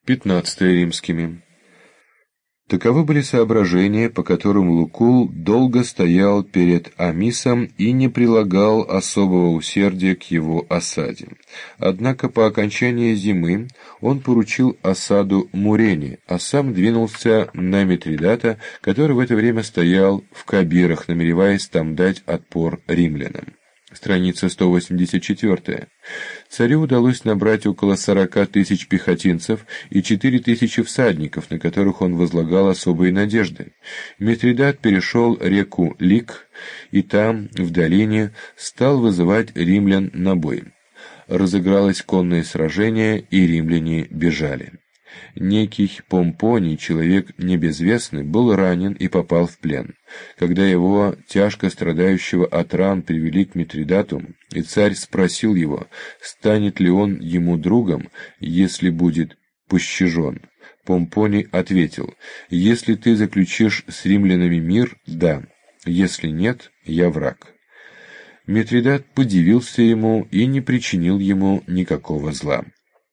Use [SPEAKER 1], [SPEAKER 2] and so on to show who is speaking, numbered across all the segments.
[SPEAKER 1] 15 римскими. Таковы были соображения, по которым Лукул долго стоял перед Амисом и не прилагал особого усердия к его осаде. Однако по окончании зимы он поручил осаду Мурене, а сам двинулся на Митридата, который в это время стоял в Кабирах, намереваясь там дать отпор римлянам. Страница 184. Царю удалось набрать около 40 тысяч пехотинцев и 4 тысячи всадников, на которых он возлагал особые надежды. Митридат перешел реку Лик и там, в долине, стал вызывать римлян на бой. Разыгралось конное сражение, и римляне бежали. Некий Помпоний, человек небезвестный, был ранен и попал в плен. Когда его, тяжко страдающего от ран, привели к Митридату, и царь спросил его, станет ли он ему другом, если будет пощажен, Помпоний ответил: «Если ты заключишь с римлянами мир, да, если нет, я враг». Митридат подивился ему и не причинил ему никакого зла.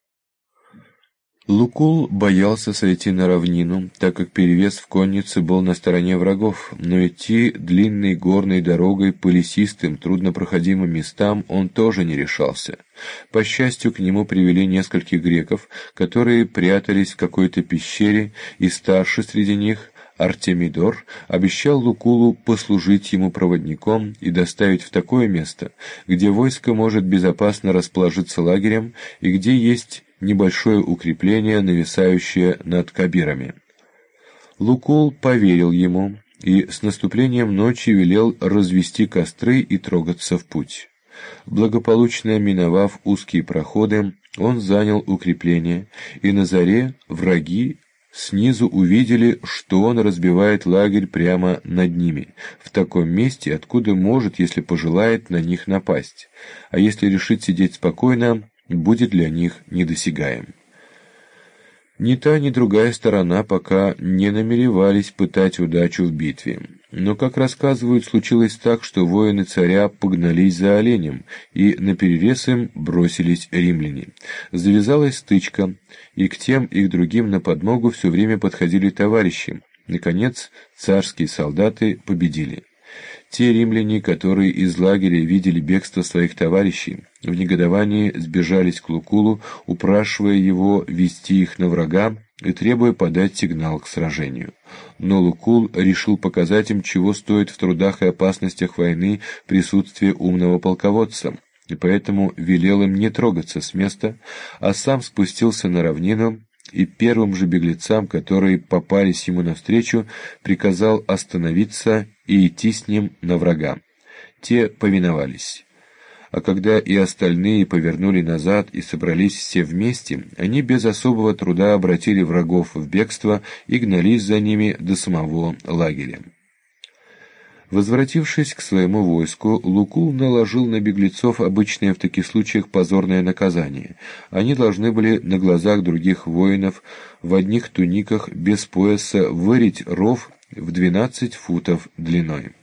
[SPEAKER 1] Лукул боялся сойти на равнину, так как перевес в коннице был на стороне врагов, но идти длинной горной дорогой по лесистым, труднопроходимым местам он тоже не решался. По счастью, к нему привели нескольких греков, которые прятались в какой-то пещере, и старший среди них, Артемидор, обещал Лукулу послужить ему проводником и доставить в такое место, где войско может безопасно расположиться лагерем и где есть небольшое укрепление, нависающее над Кабирами. Лукул поверил ему и с наступлением ночи велел развести костры и трогаться в путь. Благополучно миновав узкие проходы, он занял укрепление, и на заре враги снизу увидели, что он разбивает лагерь прямо над ними, в таком месте, откуда может, если пожелает, на них напасть, а если решит сидеть спокойно, будет для них недосягаем. Ни та, ни другая сторона пока не намеревались пытать удачу в битве. Но, как рассказывают, случилось так, что воины царя погнались за оленем, и наперерез им бросились римляне. Завязалась стычка, и к тем и к другим на подмогу все время подходили товарищи. Наконец, царские солдаты победили. Те римляне, которые из лагеря видели бегство своих товарищей, в негодовании сбежались к Лукулу, упрашивая его вести их на врага и требуя подать сигнал к сражению. Но Лукул решил показать им, чего стоит в трудах и опасностях войны присутствие умного полководца, и поэтому велел им не трогаться с места, а сам спустился на равнину и первым же беглецам, которые попались ему навстречу, приказал остановиться и идти с ним на врага. Те повиновались. А когда и остальные повернули назад и собрались все вместе, они без особого труда обратили врагов в бегство и гнались за ними до самого лагеря. Возвратившись к своему войску, Лукул наложил на беглецов обычное в таких случаях позорное наказание. Они должны были на глазах других воинов в одних туниках без пояса вырыть ров в 12 футов длиной.